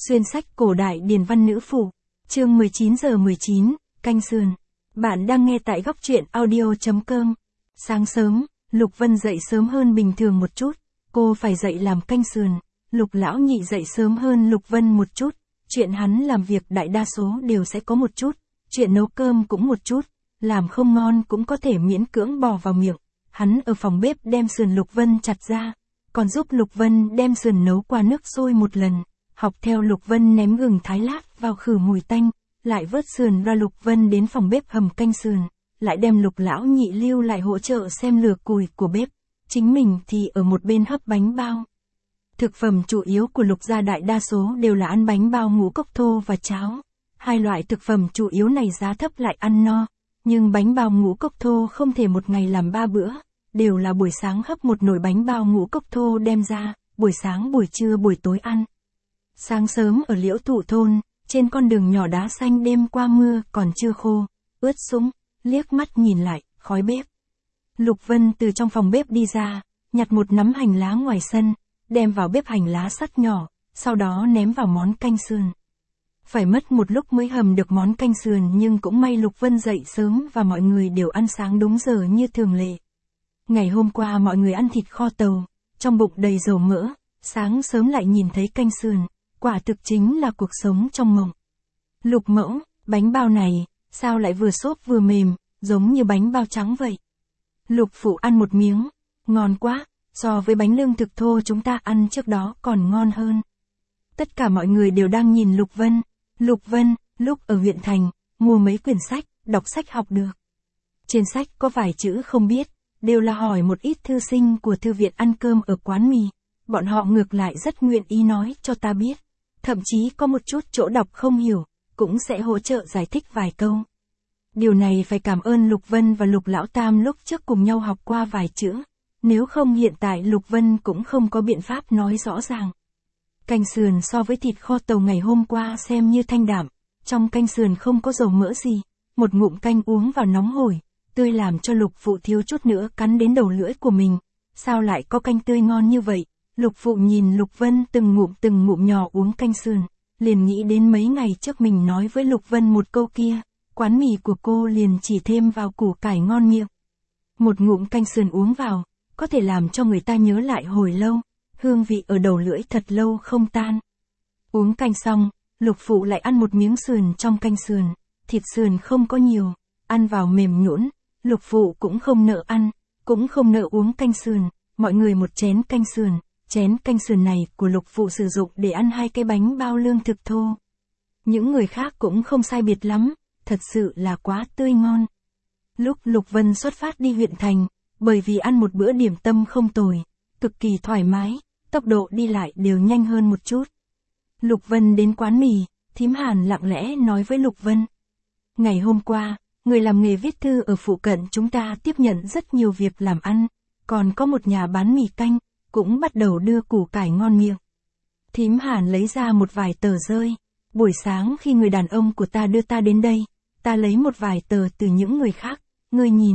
Xuyên sách cổ đại điển văn nữ phủ. Chương 19:19, canh sườn. Bạn đang nghe tại góc truyện audio.com. Sáng sớm, Lục Vân dậy sớm hơn bình thường một chút. Cô phải dậy làm canh sườn. Lục lão nhị dậy sớm hơn Lục Vân một chút. Chuyện hắn làm việc đại đa số đều sẽ có một chút. Chuyện nấu cơm cũng một chút. Làm không ngon cũng có thể miễn cưỡng bỏ vào miệng. Hắn ở phòng bếp đem sườn Lục Vân chặt ra. Còn giúp Lục Vân đem sườn nấu qua nước sôi một lần. Học theo Lục Vân ném gừng thái lát vào khử mùi tanh, lại vớt sườn ra. Lục Vân đến phòng bếp hầm canh sườn, lại đem Lục lão nhị lưu lại hỗ trợ xem lửa củi của bếp. Chính mình thì ở một bên hấp bánh bao. Thực phẩm chủ yếu của Lục gia đại đa số đều là ăn bánh bao ngũ cốc thô và cháo. Hai loại thực phẩm chủ yếu này giá thấp lại ăn no, nhưng bánh bao ngũ cốc thô không thể một ngày làm 3 bữa, đều là buổi sáng hấp một nồi bánh bao ngũ cốc thô đem ra, buổi sáng buổi trưa buổi tối ăn. Sáng sớm ở Liễu Thụ thôn, trên con đường nhỏ đá xanh đêm qua mưa còn chưa khô, ướt sũng, liếc mắt nhìn lại, khói bếp. Lục Vân từ trong phòng bếp đi ra, nhặt một nắm hành lá ngoài sân, đem vào bếp hành lá sắt nhỏ, sau đó ném vào món canh sườn. Phải mất một lúc mới hầm được món canh sườn, nhưng cũng may Lục Vân dậy sớm và mọi người đều ăn sáng đúng giờ như thường lệ. Ngày hôm qua mọi người ăn thịt kho tàu, trong bụng đầy dầu mỡ, sáng sớm lại nhìn thấy canh sườn. Quả thực chính là cuộc sống trong mộng. Lục mẫu, bánh bao này, sao lại vừa xốp vừa mềm, giống như bánh bao trắng vậy? Lục phụ ăn một miếng, ngon quá, so với bánh lương thực thô chúng ta ăn trước đó còn ngon hơn. Tất cả mọi người đều đang nhìn Lục Vân. Lục Vân, lúc ở huyện thành, mua mấy quyển sách, đọc sách học được. Trên sách có vài chữ không biết, đều là hỏi một ít thư sinh của thư viện ăn cơm ở quán mì. Bọn họ ngược lại rất nguyện ý nói cho ta biết. Thậm chí có một chút chỗ đọc không hiểu, cũng sẽ hỗ trợ giải thích vài câu. Điều này phải cảm ơn Lục Vân và Lục Lão Tam lúc trước cùng nhau học qua vài chữ. Nếu không hiện tại Lục Vân cũng không có biện pháp nói rõ ràng. Canh sườn so với thịt kho tàu ngày hôm qua xem như thanh đạm. Trong canh sườn không có dầu mỡ gì. Một ngụm canh uống vào nóng hổi, tươi làm cho Lục phụ thiếu chút nữa cắn đến đầu lưỡi của mình. Sao lại có canh tươi ngon như vậy? Lục phụ nhìn Lục Vân từng ngụm nhỏ uống canh sườn, liền nghĩ đến mấy ngày trước mình nói với Lục Vân một câu kia, quán mì của cô liền chỉ thêm vào củ cải ngon miệng. Một ngụm canh sườn uống vào, có thể làm cho người ta nhớ lại hồi lâu, hương vị ở đầu lưỡi thật lâu không tan. Uống canh xong, Lục phụ lại ăn một miếng sườn trong canh sườn, thịt sườn không có nhiều, ăn vào mềm nhũn, Lục phụ cũng không nỡ ăn, cũng không nỡ uống canh sườn, mọi người một chén canh sườn. Chén canh sườn này của Lục phụ sử dụng để ăn 2 cái bánh bao lương thực thô. Những người khác cũng không sai biệt lắm, thật sự là quá tươi ngon. Lúc Lục Vân xuất phát đi huyện thành, bởi vì ăn một bữa điểm tâm không tồi, cực kỳ thoải mái, tốc độ đi lại đều nhanh hơn một chút. Lục Vân đến quán mì, thím Hàn lặng lẽ nói với Lục Vân. Ngày hôm qua, người làm nghề viết thư ở phụ cận chúng ta tiếp nhận rất nhiều việc làm ăn, còn có một nhà bán mì canh, cũng bắt đầu đưa củ cải ngon miệng. Thím Hàn lấy ra một vài tờ rơi. Buổi sáng khi người đàn ông của ta đưa ta đến đây, ta lấy một vài tờ từ những người khác, ngươi nhìn.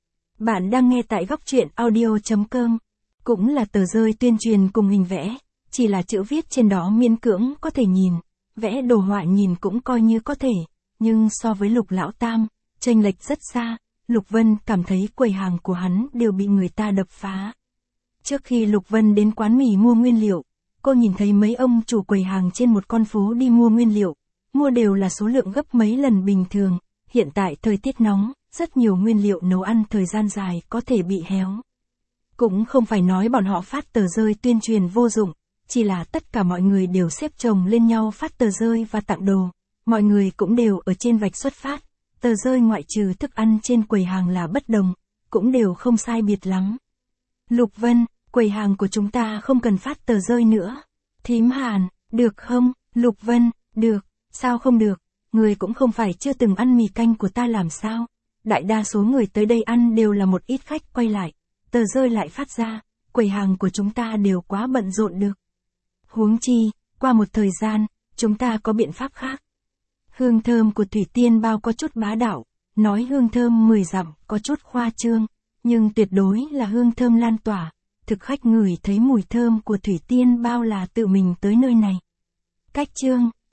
Bạn đang nghe tại góc truyện audio.com. Cũng là tờ rơi tuyên truyền cùng hình vẽ, chỉ là chữ viết trên đó miễn cưỡng có thể nhìn, vẽ đồ họa nhìn cũng coi như có thể, nhưng so với Lục Lão Tam, chênh lệch rất xa. Lục Vân cảm thấy quầy hàng của hắn đều bị người ta đập phá. Trước khi Lục Vân đến quán mì mua nguyên liệu, cô nhìn thấy mấy ông chủ quầy hàng trên một con phố đi mua nguyên liệu, mua đều là số lượng gấp mấy lần bình thường. Hiện tại thời tiết nóng, rất nhiều nguyên liệu nấu ăn thời gian dài có thể bị héo. Cũng không phải nói bọn họ phát tờ rơi tuyên truyền vô dụng, chỉ là tất cả mọi người đều xếp chồng lên nhau phát tờ rơi và tặng đồ. Mọi người cũng đều ở trên vạch xuất phát, tờ rơi ngoại trừ thức ăn trên quầy hàng là bất đồng, cũng đều không sai biệt lắm. Lục Vân, quầy hàng của chúng ta không cần phát tờ rơi nữa. Thím Hàn, được không? Lục Vân, được, sao không được, người cũng không phải chưa từng ăn mì canh của ta làm sao. Đại đa số người tới đây ăn đều là một ít khách quay lại, tờ rơi lại phát ra, quầy hàng của chúng ta đều quá bận rộn được. Huống chi, qua một thời gian, chúng ta có biện pháp khác. Hương thơm của thủy tiên bao có chút bá đạo, nói hương thơm 10 dặm có chút khoa trương, nhưng tuyệt đối là hương thơm lan tỏa. Thực khách ngửi thấy mùi thơm của thủy tiên bao là tự mình tới nơi này. Cách chương